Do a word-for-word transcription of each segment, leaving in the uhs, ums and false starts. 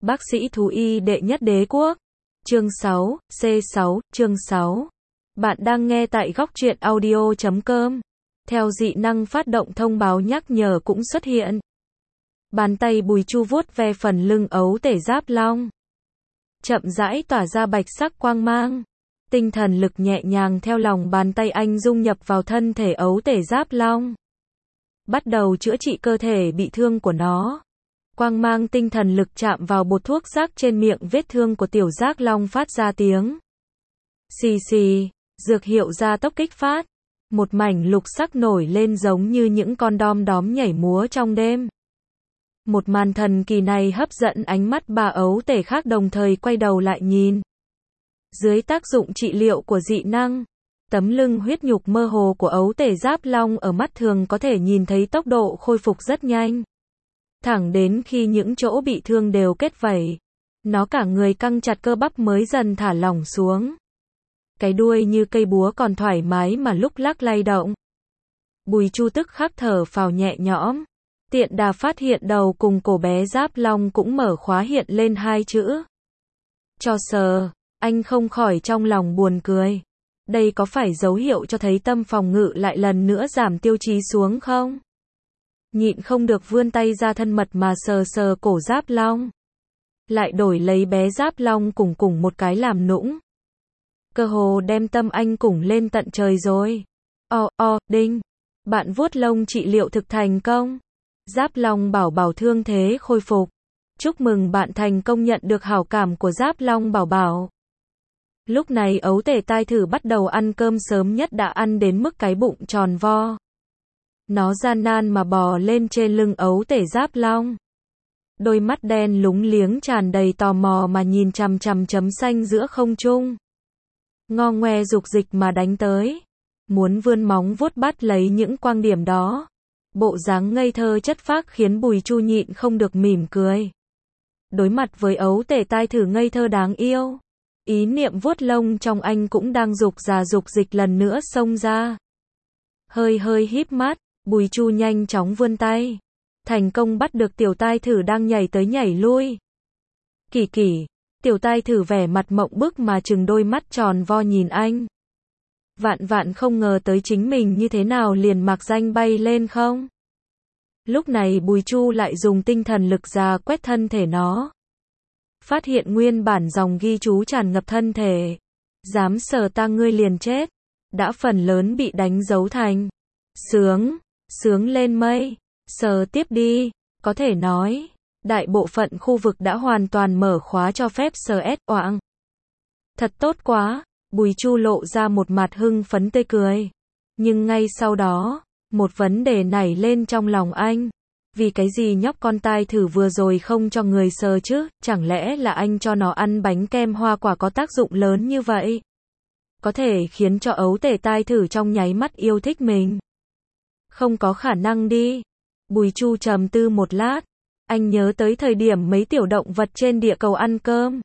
Bác sĩ thú y đệ nhất đế quốc. Chương sáu, C sáu, chương sáu. Bạn đang nghe tại góc truyện audio chấm com. Theo dị năng phát động thông báo nhắc nhở cũng xuất hiện. Bàn tay Bùi Chu vuốt ve phần lưng ấu tể Giáp Long. Chậm rãi tỏa ra bạch sắc quang mang. Tinh thần lực nhẹ nhàng theo lòng bàn tay anh dung nhập vào thân thể ấu tể Giáp Long. Bắt đầu chữa trị cơ thể bị thương của nó. Quang mang tinh thần lực chạm vào bột thuốc rác trên miệng vết thương của tiểu Giác Long phát ra tiếng xì xì, dược hiệu gia tốc kích phát. Một mảnh lục sắc nổi lên giống như những con đom đóm nhảy múa trong đêm. Một màn thần kỳ này hấp dẫn ánh mắt ba ấu tể khác đồng thời quay đầu lại nhìn. Dưới tác dụng trị liệu của dị năng, tấm lưng huyết nhục mơ hồ của ấu tể Giáp Long ở mắt thường có thể nhìn thấy tốc độ khôi phục rất nhanh. Thẳng đến khi những chỗ bị thương đều kết vảy, nó cả người căng chặt cơ bắp mới dần thả lỏng xuống. Cái đuôi như cây búa còn thoải mái mà lúc lắc lay động. Bùi Chu tức khắc thở phào nhẹ nhõm. Tiện đà phát hiện đầu cùng cổ bé Giáp Long cũng mở khóa hiện lên hai chữ cho sờ. Anh không khỏi trong lòng buồn cười. Đây có phải dấu hiệu cho thấy tâm phòng ngự lại lần nữa giảm tiêu chí xuống không? Nhịn không được vươn tay ra thân mật mà sờ sờ cổ Giáp Long. Lại đổi lấy bé Giáp Long cùng cùng một cái làm nũng. Cơ hồ đem tâm anh cùng lên tận trời rồi. O, o, đinh. Bạn vuốt lông trị liệu thực thành công. Giáp Long bảo bảo thương thế khôi phục. Chúc mừng bạn thành công nhận được hảo cảm của Giáp Long bảo bảo. Lúc này ấu tể tai thử bắt đầu ăn cơm sớm nhất đã ăn đến mức cái bụng tròn vo. Nó gian nan mà bò lên trên lưng ấu tể Giáp Long. Đôi mắt đen lúng liếng tràn đầy tò mò mà nhìn chằm chằm chấm xanh giữa không trung. Ngo ngoe dục dịch mà đánh tới. Muốn vươn móng vuốt bắt lấy những quang điểm đó. Bộ dáng ngây thơ chất phác khiến Bùi Chu nhịn không được mỉm cười. Đối mặt với ấu tể tai thử ngây thơ đáng yêu. Ý niệm vuốt lông trong anh cũng đang dục già dục dịch lần nữa xông ra. Hơi hơi híp mắt, Bùi Chu nhanh chóng vươn tay. Thành công bắt được tiểu tai thử đang nhảy tới nhảy lui. Kỳ kỳ, tiểu tai thử vẻ mặt mộng bức mà trừng đôi mắt tròn vo nhìn anh. Vạn vạn không ngờ tới chính mình như thế nào liền mặc danh bay lên không. Lúc này Bùi Chu lại dùng tinh thần lực ra quét thân thể nó. Phát hiện nguyên bản dòng ghi chú tràn ngập thân thể. Dám sờ ta ngươi liền chết. Đã phần lớn bị đánh dấu thành sướng, sướng lên mây, sờ tiếp đi. Có thể nói, đại bộ phận khu vực đã hoàn toàn mở khóa cho phép sờ ét oạng. Thật tốt quá, Bùi Chu lộ ra một mặt hưng phấn tươi cười. Nhưng ngay sau đó, một vấn đề nảy lên trong lòng anh. Vì cái gì nhóc con tai thử vừa rồi không cho người sờ chứ, chẳng lẽ là anh cho nó ăn bánh kem hoa quả có tác dụng lớn như vậy? Có thể khiến cho ấu tể tai thử trong nháy mắt yêu thích mình. Không có khả năng đi. Bùi Chu trầm tư một lát. Anh nhớ tới thời điểm mấy tiểu động vật trên địa cầu ăn cơm.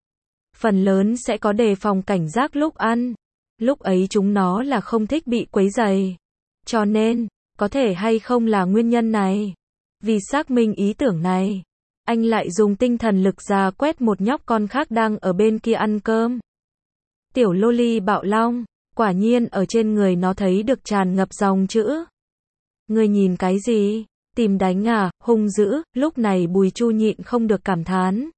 Phần lớn sẽ có đề phòng cảnh giác lúc ăn. Lúc ấy chúng nó là không thích bị quấy rầy. Cho nên, có thể hay không là nguyên nhân này. Vì xác minh ý tưởng này, anh lại dùng tinh thần lực ra quét một nhóc con khác đang ở bên kia ăn cơm. Tiểu loli bạo long, quả nhiên ở trên người nó thấy được tràn ngập dòng chữ. Ngươi nhìn cái gì? Tìm đánh à, hung dữ. Lúc này Bùi Chu nhịn không được cảm thán.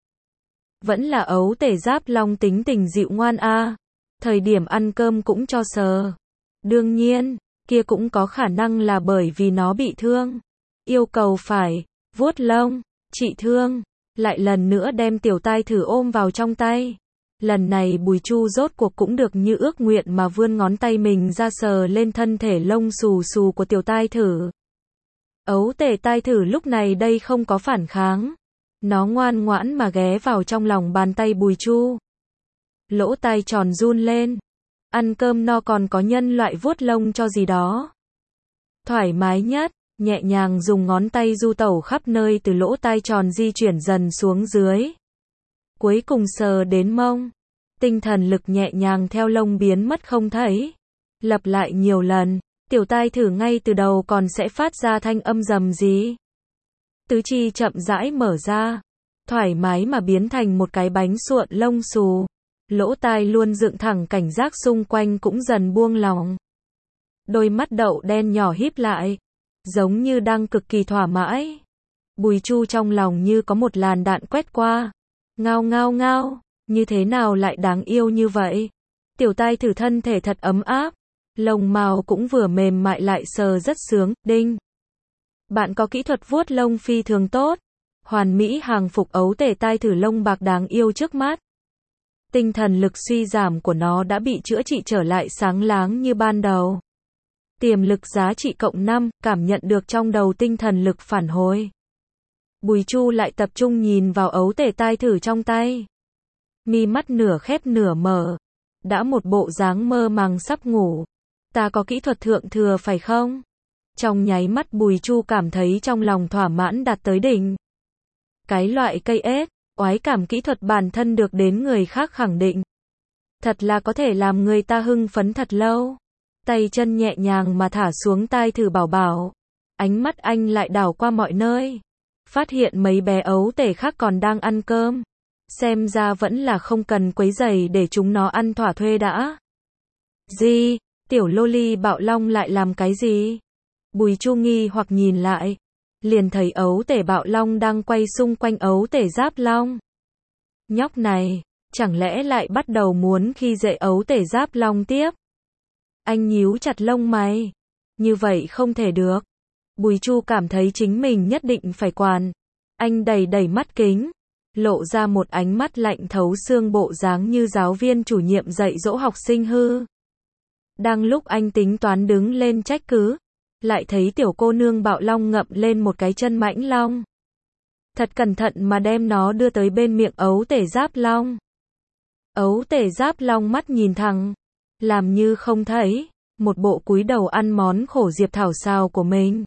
Vẫn là ấu tể Giáp Long tính tình dịu ngoan a. Thời điểm ăn cơm cũng cho sờ. Đương nhiên, kia cũng có khả năng là bởi vì nó bị thương. Yêu cầu phải vuốt lông, trị thương, lại lần nữa đem tiểu tai thử ôm vào trong tay. Lần này Bùi Chu rốt cuộc cũng được như ước nguyện mà vươn ngón tay mình ra sờ lên thân thể lông xù xù của tiểu tai thử. Ấu tể tai thử lúc này đây không có phản kháng. Nó ngoan ngoãn mà ghé vào trong lòng bàn tay Bùi Chu. Lỗ tai tròn run lên. Ăn cơm no còn có nhân loại vuốt lông cho gì đó. Thoải mái nhất. Nhẹ nhàng dùng ngón tay du tẩu khắp nơi từ lỗ tai tròn di chuyển dần xuống dưới. Cuối cùng sờ đến mông. Tinh thần lực nhẹ nhàng theo lông biến mất không thấy. Lặp lại nhiều lần, tiểu tai thử ngay từ đầu còn sẽ phát ra thanh âm rầm gì. Tứ chi chậm rãi mở ra. thoải mái mà biến thành một cái bánh suộn lông xù. Lỗ tai luôn dựng thẳng, cảnh giác xung quanh cũng dần buông lỏng. Đôi mắt đậu đen nhỏ híp lại, giống như đang cực kỳ thỏa mãn. Bùi Chu trong lòng như có một làn đạn quét qua. Ngao ngao ngao, như thế nào lại đáng yêu như vậy? Tiểu tai thử thân thể thật ấm áp, lông mào cũng vừa mềm mại lại sờ rất sướng. Đinh. Bạn có kỹ thuật vuốt lông phi thường tốt. Hoàn mỹ hàng phục ấu tể tai thử lông bạc đáng yêu trước mắt. Tinh thần lực suy giảm của nó đã bị chữa trị trở lại sáng láng như ban đầu. Tiềm lực giá trị cộng năm, cảm nhận được trong đầu tinh thần lực phản hồi. Bùi Chu lại tập trung nhìn vào ấu tể tai thử trong tay. Mi mắt nửa khép nửa mở. Đã một bộ dáng mơ màng sắp ngủ. Ta có kỹ thuật thượng thừa phải không? Trong nháy mắt Bùi Chu cảm thấy trong lòng thỏa mãn đạt tới đỉnh. Cái loại cây ếch, oái cảm kỹ thuật bản thân được đến người khác khẳng định. Thật là có thể làm người ta hưng phấn thật lâu. Tay chân nhẹ nhàng mà thả xuống tai thử bảo bảo. Ánh mắt anh lại đảo qua mọi nơi. Phát hiện mấy bé ấu tể khác còn đang ăn cơm. Xem ra vẫn là không cần quấy rầy để chúng nó ăn thỏa thuê đã. Gì? Tiểu loli Bạo Long lại làm cái gì? Bùi Chu nghi hoặc nhìn lại. Liền thấy ấu tể Bạo Long đang quay xung quanh ấu tể Giáp Long. Nhóc này, chẳng lẽ lại bắt đầu muốn khi dễ ấu tể Giáp Long tiếp? Anh nhíu chặt lông mày. Như vậy không thể được. Bùi Chu cảm thấy chính mình nhất định phải quản. Anh đẩy đẩy mắt kính, lộ ra một ánh mắt lạnh thấu xương, bộ dáng như giáo viên chủ nhiệm dạy dỗ học sinh hư. Đang lúc anh tính toán đứng lên trách cứ, lại thấy tiểu cô nương Bạo Long ngậm lên một cái chân mãnh long. Thật cẩn thận mà đem nó đưa tới bên miệng ấu tể Giáp Long. Ấu tể Giáp Long mắt nhìn thẳng, làm như không thấy, một bộ cúi đầu ăn món khổ diệp thảo xào của mình.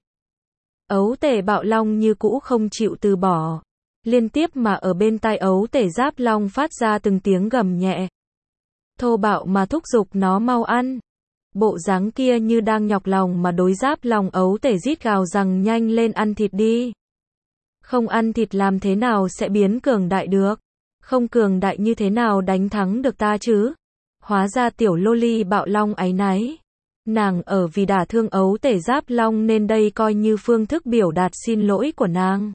Ấu tể Bạo Long như cũ không chịu từ bỏ, liên tiếp mà ở bên tai ấu tể Giáp Long phát ra từng tiếng gầm nhẹ. Thô bạo mà thúc giục nó mau ăn. Bộ dáng kia như đang nhọc lòng mà đối Giáp Long. Ấu tể rít gào rằng nhanh lên ăn thịt đi. Không ăn thịt làm thế nào sẽ biến cường đại được? Không cường đại như thế nào đánh thắng được ta chứ? Hóa ra tiểu loli Bạo Long áy náy. Nàng ở vì đả thương ấu tể Giáp Long nên đây coi như phương thức biểu đạt xin lỗi của nàng.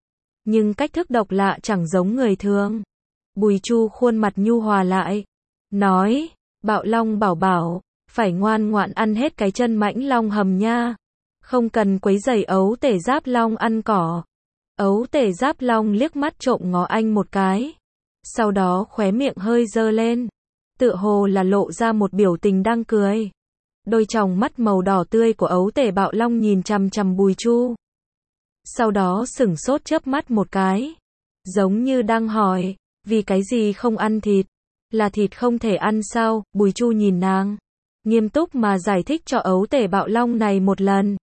Nhưng cách thức độc lạ chẳng giống người thường. Bùi Chu khuôn mặt nhu hòa lại. Nói, Bạo Long bảo bảo, phải ngoan ngoãn ăn hết cái chân mãnh long hầm nha. Không cần quấy rầy ấu tể Giáp Long ăn cỏ. Ấu tể Giáp Long liếc mắt trộm ngó anh một cái. Sau đó khóe miệng hơi dơ lên. Tựa hồ là lộ ra một biểu tình đang cười. Đôi tròng mắt màu đỏ tươi của ấu tể Bạo Long nhìn chằm chằm Bùi Chu. Sau đó sửng sốt chớp mắt một cái. Giống như đang hỏi, vì cái gì không ăn thịt? Là thịt không thể ăn sao? Bùi Chu nhìn nàng, nghiêm túc mà giải thích cho ấu tể Bạo Long này một lần.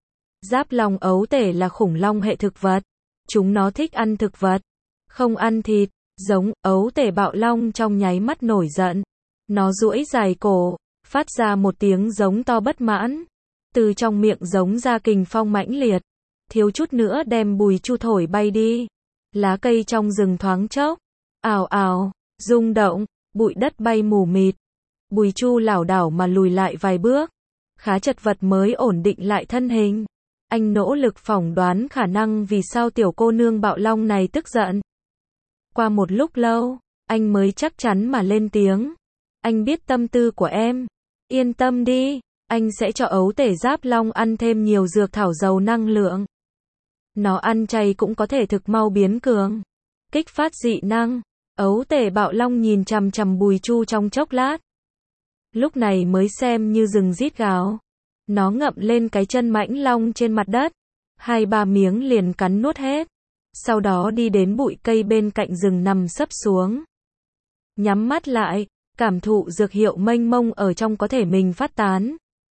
Giáp Long ấu tể là khủng long hệ thực vật. Chúng nó thích ăn thực vật, không ăn thịt. Giống, ấu tể Bạo Long trong nháy mắt nổi giận. Nó duỗi dài cổ, phát ra một tiếng giống to bất mãn. Từ trong miệng giống ra kình phong mãnh liệt. Thiếu chút nữa đem Bùi Chu thổi bay đi. Lá cây trong rừng thoáng chốc, ào ào, rung động, bụi đất bay mù mịt. Bùi Chu lảo đảo mà lùi lại vài bước. Khá chật vật mới ổn định lại thân hình. Anh nỗ lực phỏng đoán khả năng vì sao tiểu cô nương Bạo Long này tức giận. Qua một lúc lâu, anh mới chắc chắn mà lên tiếng. Anh biết tâm tư của em. Yên tâm đi, anh sẽ cho ấu tể Giáp Long ăn thêm nhiều dược thảo giàu năng lượng. Nó ăn chay cũng có thể thực mau biến cường. Kích phát dị năng. Ấu tể Bạo Long nhìn chằm chằm Bùi Chu trong chốc lát. Lúc này mới xem như dừng rít gào. Nó ngậm lên cái chân mãnh long trên mặt đất. Hai ba miếng liền cắn nuốt hết. Sau đó đi đến bụi cây bên cạnh rừng nằm sấp xuống. Nhắm mắt lại, cảm thụ dược hiệu mênh mông ở trong có thể mình phát tán.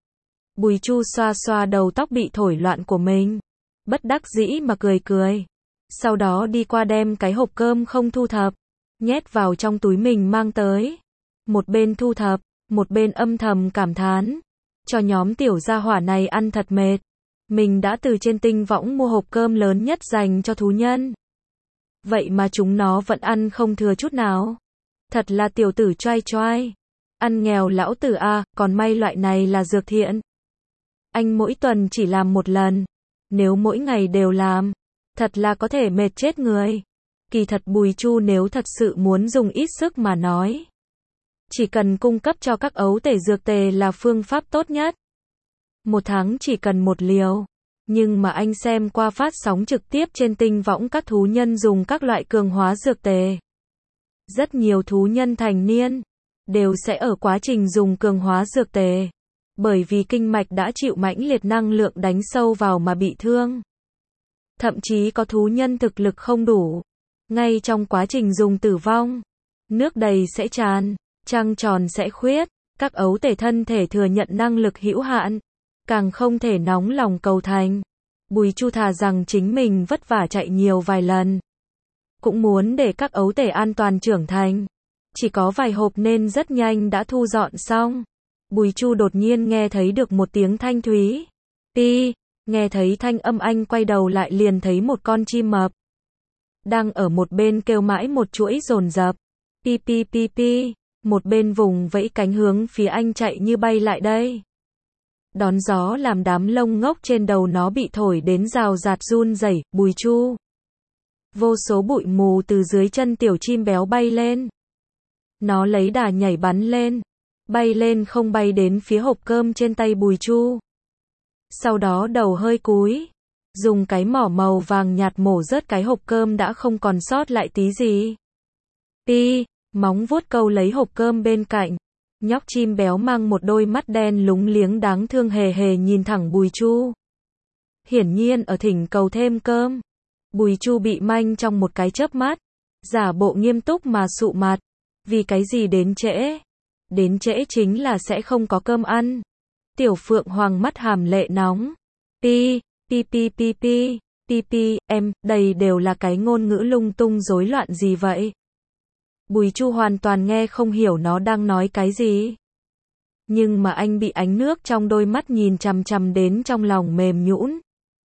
Bùi Chu xoa xoa đầu tóc bị thổi loạn của mình. Bất đắc dĩ mà cười cười. Sau đó đi qua đem cái hộp cơm không thu thập, nhét vào trong túi mình mang tới. Một bên thu thập, một bên âm thầm cảm thán. Cho nhóm tiểu gia hỏa này ăn thật mệt. Mình đã từ trên tinh võng mua hộp cơm lớn nhất dành cho thú nhân. Vậy mà chúng nó vẫn ăn không thừa chút nào. Thật là tiểu tử choai choai. Ăn nghèo lão tử a, còn may loại này là dược thiện. Anh mỗi tuần chỉ làm một lần. Nếu mỗi ngày đều làm, thật là có thể mệt chết người. Kỳ thật Bùi Chu nếu thật sự muốn dùng ít sức mà nói, chỉ cần cung cấp cho các ấu tể dược tề là phương pháp tốt nhất. Một tháng chỉ cần một liều. Nhưng mà anh xem qua phát sóng trực tiếp trên tinh võng các thú nhân dùng các loại cường hóa dược tề. Rất nhiều thú nhân thành niên đều sẽ ở quá trình dùng cường hóa dược tề, bởi vì kinh mạch đã chịu mãnh liệt năng lượng đánh sâu vào mà bị thương. Thậm chí có thú nhân thực lực không đủ, ngay trong quá trình dùng tử vong, nước đầy sẽ tràn, trăng tròn sẽ khuyết, các ấu tể thân thể thừa nhận năng lực hữu hạn, càng không thể nóng lòng cầu thành. Bùi Chu thà rằng chính mình vất vả chạy nhiều vài lần, cũng muốn để các ấu tể an toàn trưởng thành. Chỉ có vài hộp nên rất nhanh đã thu dọn xong. Bùi Chu đột nhiên nghe thấy được một tiếng thanh thúy. Pi, nghe thấy thanh âm anh quay đầu lại liền thấy một con chim mập đang ở một bên kêu mãi một chuỗi dồn dập. Pi pi pi pi, một bên vùng vẫy cánh hướng phía anh chạy như bay lại đây. Đón gió làm đám lông ngốc trên đầu nó bị thổi đến rào rạt run rẩy. Bùi Chu. Vô số bụi mù từ dưới chân tiểu chim béo bay lên. Nó lấy đà nhảy bắn lên, bay lên không bay đến phía hộp cơm trên tay Bùi Chu. Sau đó đầu hơi cúi, dùng cái mỏ màu vàng nhạt mổ rớt cái hộp cơm đã không còn sót lại tí gì. Pi, móng vuốt câu lấy hộp cơm bên cạnh. Nhóc chim béo mang một đôi mắt đen lúng liếng đáng thương hề hề nhìn thẳng Bùi Chu. Hiển nhiên ở thỉnh cầu thêm cơm. Bùi Chu bị manh trong một cái chớp mắt, giả bộ nghiêm túc mà sụ mặt. Vì cái gì đến trễ? Đến trễ chính là sẽ không có cơm ăn. Tiểu Phượng Hoàng mắt hàm lệ nóng. Pi, pi pi pi pi, pi pi, em, đây đều là cái ngôn ngữ lung tung rối loạn gì vậy? Bùi Chu hoàn toàn nghe không hiểu nó đang nói cái gì. Nhưng mà anh bị ánh nước trong đôi mắt nhìn chằm chằm đến trong lòng mềm nhũn.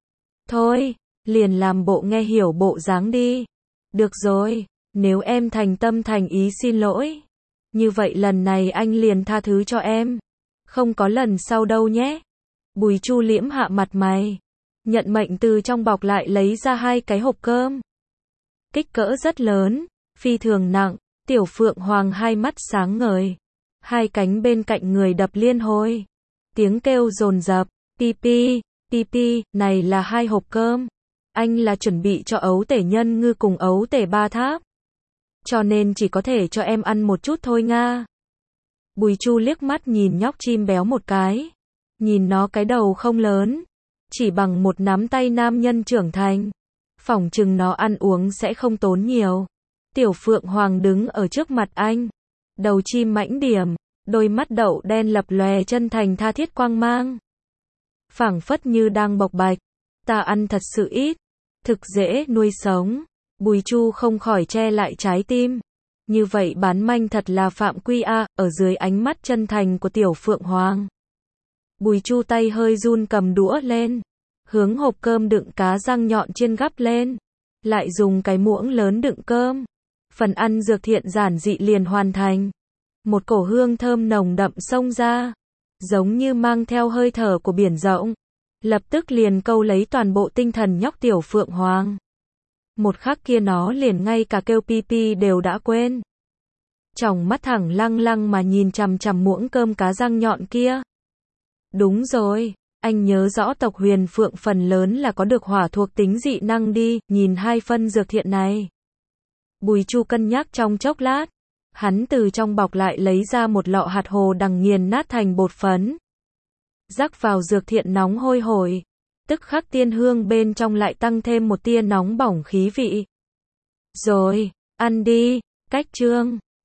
Thôi, liền làm bộ nghe hiểu bộ dáng đi. Được rồi, nếu em thành tâm thành ý xin lỗi, như vậy lần này anh liền tha thứ cho em. Không có lần sau đâu nhé. Bùi Chu liễm hạ mặt mày, nhận mệnh từ trong bọc lại lấy ra hai cái hộp cơm. Kích cỡ rất lớn, phi thường nặng. Tiểu Phượng Hoàng hai mắt sáng ngời, hai cánh bên cạnh người đập liên hồi, tiếng kêu dồn dập. Pi pi, pi pi, này là hai hộp cơm. Anh là chuẩn bị cho ấu tể nhân ngư cùng ấu tể ba tháp, cho nên chỉ có thể cho em ăn một chút thôi nga. Bùi Chu liếc mắt nhìn nhóc chim béo một cái, nhìn nó cái đầu không lớn, chỉ bằng một nắm tay nam nhân trưởng thành, phỏng chừng nó ăn uống sẽ không tốn nhiều. Tiểu Phượng Hoàng đứng ở trước mặt anh, đầu chim mãnh điểm, đôi mắt đậu đen lập lòe chân thành tha thiết quang mang, phảng phất như đang bộc bạch. Ta ăn thật sự ít, thực dễ nuôi sống. Bùi Chu không khỏi che lại trái tim. Như vậy bán manh thật là phạm quy a. Ở dưới ánh mắt chân thành của Tiểu Phượng Hoàng, Bùi Chu tay hơi run cầm đũa lên, hướng hộp cơm đựng cá răng nhọn chiên gắp lên, lại dùng cái muỗng lớn đựng cơm. Phần ăn dược thiện giản dị liền hoàn thành. Một cổ hương thơm nồng đậm xông ra, giống như mang theo hơi thở của biển rộng, lập tức liền câu lấy toàn bộ tinh thần nhóc Tiểu Phượng Hoàng. Một khắc kia nó liền ngay cả kêu pi pi đều đã quên. Tròng mắt thẳng lăng lăng mà nhìn chằm chằm muỗng cơm cá răng nhọn kia. Đúng rồi, anh nhớ rõ tộc Huyền Phượng phần lớn là có được hỏa thuộc tính dị năng đi, nhìn hai phân dược thiện này. Bùi Chu cân nhắc trong chốc lát, hắn từ trong bọc lại lấy ra một lọ hạt hồ đằng nghiền nát thành bột phấn. Rắc vào dược thiện nóng hôi hổi, tức khắc tiên hương bên trong lại tăng thêm một tia nóng bỏng khí vị. Rồi, ăn đi, cách chương.